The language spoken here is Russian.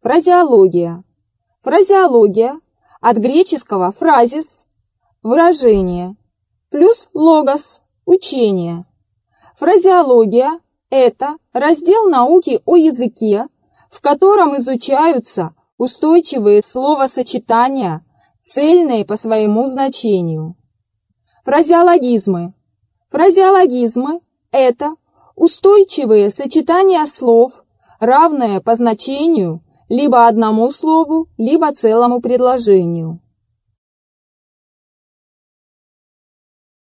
Фразеология. Фразеология от греческого фразис – выражение, плюс логос – учение. Фразеология – это раздел науки о языке, в котором изучаются устойчивые словосочетания, цельные по своему значению. Фразеологизмы. Фразеологизмы – это устойчивые сочетания слов, равные по значению либо одному слову, либо целому предложению.